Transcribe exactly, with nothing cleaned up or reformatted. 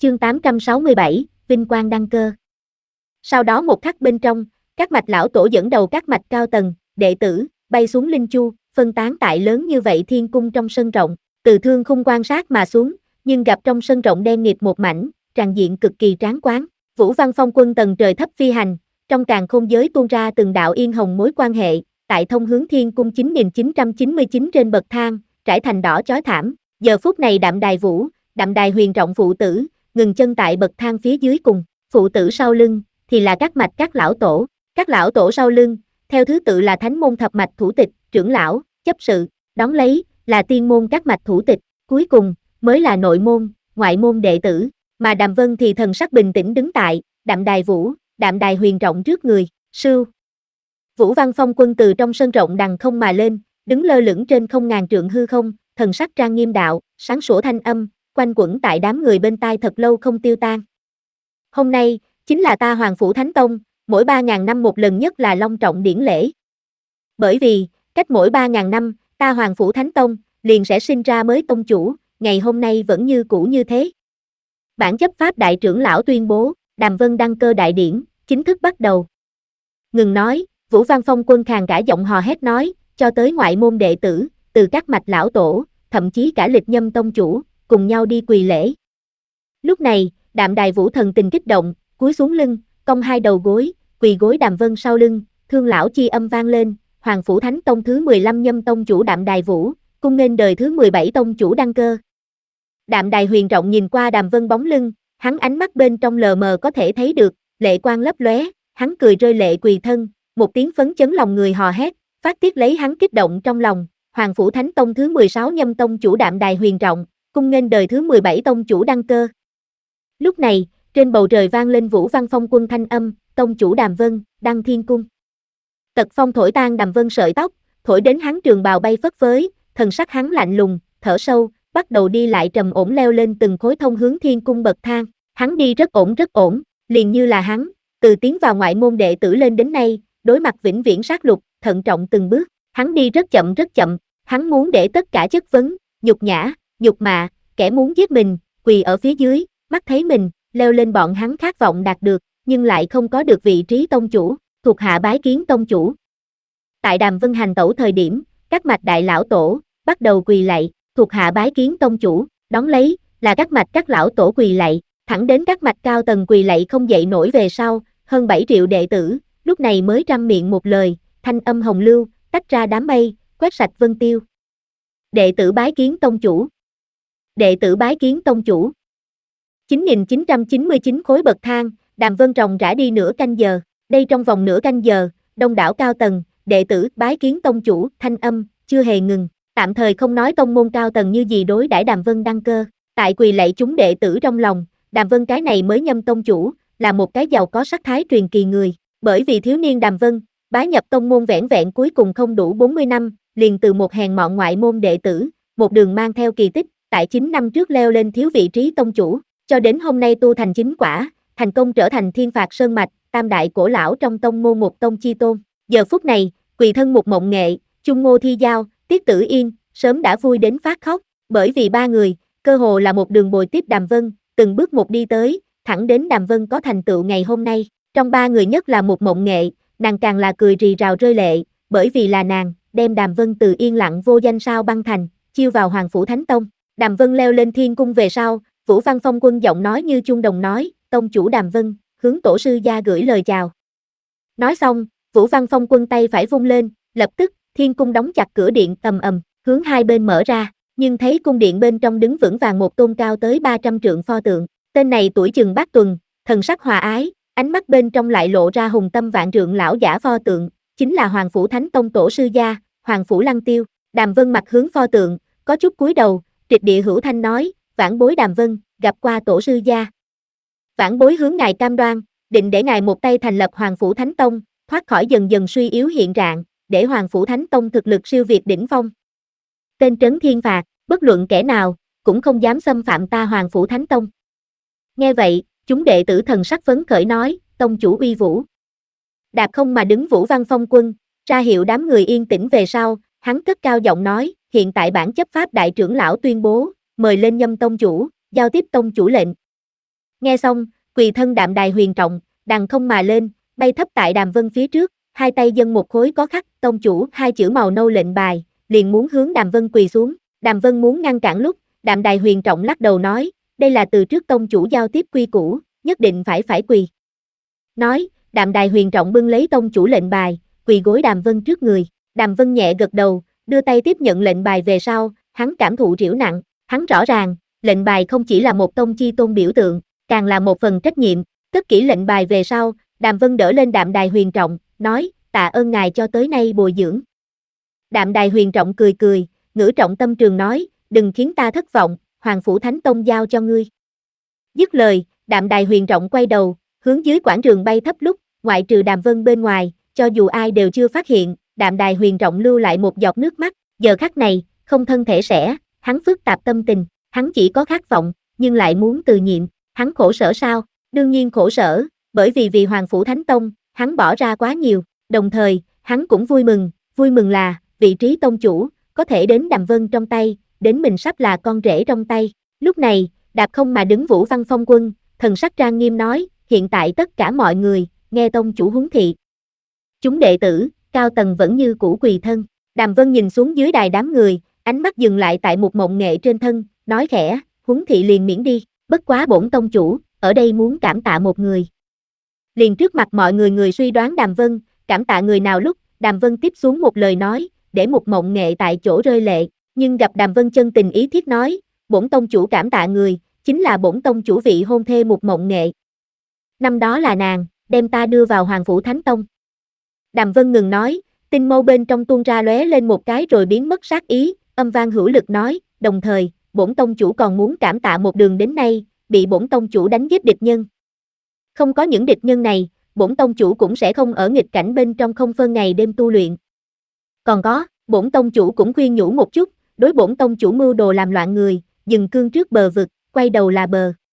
Chương tám trăm sáu mươi bảy, Vinh quang đăng cơ. Sau đó một khắc bên trong, các mạch lão tổ dẫn đầu các mạch cao tầng, đệ tử, bay xuống Linh Chu, phân tán tại lớn như vậy thiên cung trong sân rộng, từ thương khung quan sát mà xuống, nhưng gặp trong sân rộng đen nghịt một mảnh, tràng diện cực kỳ tráng quán. Vũ Văn Phong quân tầng trời thấp phi hành, trong càn khôn giới tuôn ra từng đạo yên hồng mối quan hệ, tại thông hướng thiên cung chín nghìn chín trăm chín mươi chín trên bậc thang, trải thành đỏ chói thảm. Giờ phút này Đạm Đài Vũ, Đạm Đài Huyền Trọng phụ tử, ngừng chân tại bậc thang phía dưới cùng, phụ tử sau lưng thì là các mạch các lão tổ, các lão tổ sau lưng, theo thứ tự là thánh môn thập mạch thủ tịch, trưởng lão, chấp sự, đón lấy là tiên môn các mạch thủ tịch, cuối cùng mới là nội môn, ngoại môn đệ tử, mà Đàm Vân thì thần sắc bình tĩnh đứng tại Đạm Đài Vũ, Đạm Đài Huyền Trọng trước người. Sưu Vũ Văn Phong quân từ trong sân rộng đằng không mà lên, đứng lơ lửng trên không ngàn trượng hư không, thần sắc trang nghiêm đạo, sáng sủa thanh âm quanh quẩn tại đám người bên tai thật lâu không tiêu tan. Hôm nay, chính là ta Hoàng Phủ Thánh Tông, mỗi ba ngàn năm một lần nhất là long trọng điển lễ. Bởi vì, cách mỗi ba ngàn năm, ta Hoàng Phủ Thánh Tông, liền sẽ sinh ra mới tông chủ, ngày hôm nay vẫn như cũ như thế. Bản chấp pháp đại trưởng lão tuyên bố, Đàm Vân đăng cơ đại điển, chính thức bắt đầu. Ngừng nói, Vũ Văn Phong quân khàn cả giọng hò hét nói, cho tới ngoại môn đệ tử, từ các mạch lão tổ, thậm chí cả lịch nhâm tông chủ, cùng nhau đi quỳ lễ. Lúc này, Đạm Đài Vũ thần tình kích động, cúi xuống lưng, cong hai đầu gối, quỳ gối Đàm Vân sau lưng, thương lão chi âm vang lên, Hoàng Phủ Thánh Tông thứ mười lăm nhâm tông chủ Đạm Đài Vũ, cung nghênh đời thứ mười bảy tông chủ đăng cơ. Đạm Đài Huyền Trọng nhìn qua Đàm Vân bóng lưng, hắn ánh mắt bên trong lờ mờ có thể thấy được, lệ quang lấp lóe, hắn cười rơi lệ quỳ thân, một tiếng phấn chấn lòng người hò hét, phát tiết lấy hắn kích động trong lòng, Hoàng Phủ Thánh Tông thứ mười sáu nhâm tông chủ Đạm Đài Huyền Trọng, cung nghênh đời thứ mười bảy tông chủ đăng cơ. Lúc này, trên bầu trời vang lên Vũ Văn Phong quân thanh âm, tông chủ Đàm Vân, đăng thiên cung. Tật phong thổi tan Đàm Vân sợi tóc, thổi đến hắn trường bào bay phất phới, thần sắc hắn lạnh lùng, thở sâu, bắt đầu đi lại trầm ổn leo lên từng khối thông hướng thiên cung bậc thang, hắn đi rất ổn rất ổn, liền như là hắn, từ tiến vào ngoại môn đệ tử lên đến nay, đối mặt vĩnh viễn sát lục, thận trọng từng bước, hắn đi rất chậm rất chậm, hắn muốn để tất cả chất vấn, nhục nhã, nhục mạ, kẻ muốn giết mình, quỳ ở phía dưới, mắt thấy mình, leo lên bọn hắn khát vọng đạt được, nhưng lại không có được vị trí tông chủ, thuộc hạ bái kiến tông chủ. Tại Đàm Vân hành tẩu thời điểm, các mạch đại lão tổ, bắt đầu quỳ lạy, thuộc hạ bái kiến tông chủ, đón lấy, là các mạch các lão tổ quỳ lạy, thẳng đến các mạch cao tầng quỳ lạy không dậy nổi về sau, hơn bảy triệu đệ tử, lúc này mới trăm miệng một lời, thanh âm hồng lưu, tách ra đám mây, quét sạch vân tiêu. Đệ tử bái kiến tông chủ. Đệ tử bái kiến tông chủ. chín nghìn chín trăm chín mươi chín khối bậc thang, Đàm Vân ròng rã đi nửa canh giờ, đây trong vòng nửa canh giờ, đông đảo cao tầng, đệ tử bái kiến tông chủ, thanh âm, chưa hề ngừng, tạm thời không nói tông môn cao tầng như gì đối đãi Đàm Vân đăng cơ, tại quỳ lạy chúng đệ tử trong lòng, Đàm Vân cái này mới nhâm tông chủ, là một cái giàu có sắc thái truyền kỳ người, bởi vì thiếu niên Đàm Vân, bái nhập tông môn vẻn vẹn cuối cùng không đủ bốn mươi năm, liền từ một hèn mọn ngoại môn đệ tử, một đường mang theo kỳ tích, tại chín năm trước leo lên thiếu vị trí tông chủ, cho đến hôm nay tu thành chính quả, thành công trở thành thiên phạt sơn mạch, tam đại cổ lão trong tông môn một tông chi tôn. Giờ phút này, quỳ thân một mộng nghệ, Chung Ngô Thi Giao, Tiết Tử Yên, sớm đã vui đến phát khóc, bởi vì ba người, cơ hồ là một đường bồi tiếp Đàm Vân, từng bước một đi tới, thẳng đến Đàm Vân có thành tựu ngày hôm nay. Trong ba người nhất là một mộng nghệ, nàng càng là cười rì rào rơi lệ, bởi vì là nàng, đem Đàm Vân từ yên lặng vô danh sao băng thành, chiêu vào Hoàng Phủ Thánh Tông. Đàm Vân leo lên thiên cung về sau, Vũ Văn Phong quân giọng nói như chuông đồng nói, tông chủ Đàm Vân, hướng tổ sư gia gửi lời chào. Nói xong, Vũ Văn Phong quân tay phải vung lên, lập tức, thiên cung đóng chặt cửa điện ầm ầm, hướng hai bên mở ra, nhưng thấy cung điện bên trong đứng vững vàng một tôn cao tới ba trăm trượng pho tượng, tên này tuổi chừng bát tuần, thần sắc hòa ái, ánh mắt bên trong lại lộ ra hùng tâm vạn trượng lão giả pho tượng, chính là Hoàng Phủ Thánh Tông tổ sư gia, Hoàng Phủ Lăng Tiêu. Đàm Vân mặt hướng pho tượng, có chút cúi đầu, trịch địa hữu thanh nói, vãn bối Đàm Vân, gặp qua tổ sư gia. Vãn bối hướng ngài cam đoan, định để ngài một tay thành lập Hoàng Phủ Thánh Tông, thoát khỏi dần dần suy yếu hiện trạng, để Hoàng Phủ Thánh Tông thực lực siêu việt đỉnh phong. Tên trấn thiên phạt, bất luận kẻ nào, cũng không dám xâm phạm ta Hoàng Phủ Thánh Tông. Nghe vậy, chúng đệ tử thần sắc phấn khởi nói, tông chủ uy vũ. Đạp không mà đứng Vũ Văn Phong quân, ra hiệu đám người yên tĩnh về sau, hắn cất cao giọng nói, hiện tại bản chấp pháp đại trưởng lão tuyên bố, mời lên nhâm tông chủ, giao tiếp tông chủ lệnh. Nghe xong, quỳ thân Đạm Đài Huyền Trọng, đằng không mà lên, bay thấp tại Đàm Vân phía trước, hai tay dâng một khối có khắc tông chủ hai chữ màu nâu lệnh bài, liền muốn hướng Đàm Vân quỳ xuống. Đàm Vân muốn ngăn cản lúc, Đạm Đài Huyền Trọng lắc đầu nói, đây là từ trước tông chủ giao tiếp quy củ, nhất định phải phải quỳ. Nói, Đạm Đài Huyền Trọng bưng lấy tông chủ lệnh bài, quỳ gối Đàm Vân trước người. Đàm Vân nhẹ gật đầu, đưa tay tiếp nhận lệnh bài về sau, hắn cảm thụ triểu nặng, hắn rõ ràng, lệnh bài không chỉ là một tông chi tôn biểu tượng, càng là một phần trách nhiệm. Cất kỹ lệnh bài về sau, Đàm Vân đỡ lên Đạm Đài Huyền Trọng, nói, tạ ơn ngài cho tới nay bồi dưỡng. Đạm Đài Huyền Trọng cười cười, ngữ trọng tâm trường nói, đừng khiến ta thất vọng, Hoàng Phủ Thánh Tông giao cho ngươi. Dứt lời, Đạm Đài Huyền Trọng quay đầu, hướng dưới quảng trường bay thấp lúc, ngoại trừ Đàm Vân bên ngoài, cho dù ai đều chưa phát hiện, Đạm Đài Huyền Trọng lưu lại một giọt nước mắt, giờ khắc này, không thân thể sẽ, hắn phức tạp tâm tình, hắn chỉ có khát vọng, nhưng lại muốn từ nhiệm, hắn khổ sở sao? Đương nhiên khổ sở, bởi vì vì Hoàng Phủ Thánh Tông, hắn bỏ ra quá nhiều, đồng thời, hắn cũng vui mừng, vui mừng là, vị trí tông chủ, có thể đến Đàm Vân trong tay, đến mình sắp là con rể trong tay. Lúc này, đạp không mà đứng Vũ Văn Phong Quân, thần sắc trang nghiêm nói, hiện tại tất cả mọi người, nghe tông chủ huấn thị. Chúng đệ tử, cao tầng vẫn như cũ quỳ thân. Đàm Vân nhìn xuống dưới đài đám người, ánh mắt dừng lại tại một mộng nghệ trên thân, nói khẽ, huấn thị liền miễn đi, bất quá bổn tông chủ, ở đây muốn cảm tạ một người. Liền trước mặt mọi người người suy đoán Đàm Vân, cảm tạ người nào lúc, Đàm Vân tiếp xuống một lời nói, để một mộng nghệ tại chỗ rơi lệ, nhưng gặp Đàm Vân chân tình ý thiết nói, bổn tông chủ cảm tạ người, chính là bổn tông chủ vị hôn thê một mộng nghệ. Năm đó là nàng, đem ta đưa vào Hoàng Phủ Thánh Tông. Đàm Vân ngừng nói, tinh mâu bên trong tuôn ra lóe lên một cái rồi biến mất sát ý, âm vang hữu lực nói, đồng thời, bổn tông chủ còn muốn cảm tạ một đường đến nay, bị bổn tông chủ đánh giết địch nhân. Không có những địch nhân này, bổn tông chủ cũng sẽ không ở nghịch cảnh bên trong không phân ngày đêm tu luyện. Còn có, bổn tông chủ cũng khuyên nhủ một chút, đối bổn tông chủ mưu đồ làm loạn người, dừng cương trước bờ vực, quay đầu là bờ.